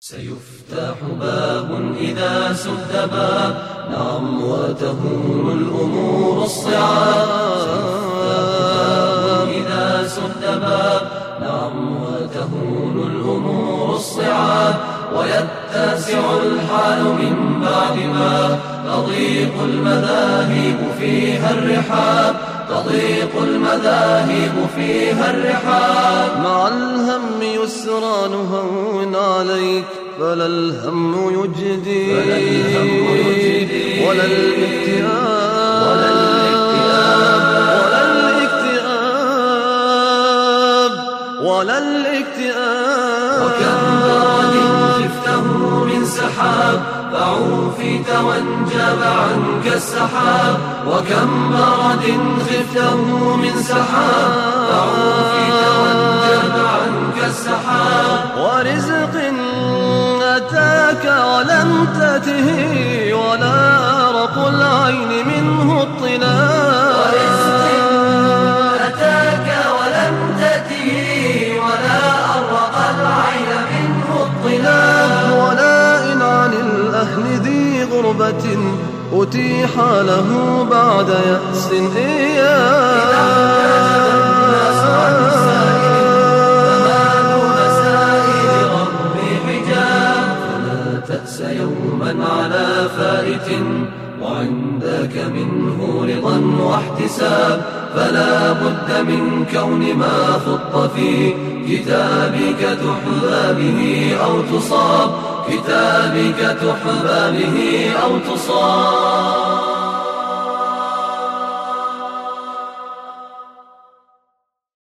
سيفتح باب إذا سد باب، نعم وتهون الأمور الصعاب. سيفتح باب إذا سد باب، نعم وتهون الأمور الصعاب. ويتسع الحال من بعد ما تضيق المذاهب فيها الرحاب، تضيق المذاهب فيها الرحاب. مع الهم يسرى نهون عليك، فلا الهم يجدي ولا الاكتئاب ولا الاكتئاب. وكم برد خفته من سحاب، فعوفيت وانجاب عنك السحاب. وكم برد خفته من سحاب، فعوفيت وانجاب عنك السحاب. ورزق أتاك ولم تته، ولا أرق العين منه اطلاع. ورزق أتاك ولم تته، ولا أرق العين منه اطلاع. ولا إن عن الأهل ذي غربة أتيح له بعد يأس تأس يوما على فائت، وعندك منه رضا واحتساب. فلا بد من كون ما خط في كتابك تحظى به أو تصاب، كتابك تحظى به أو تصاب.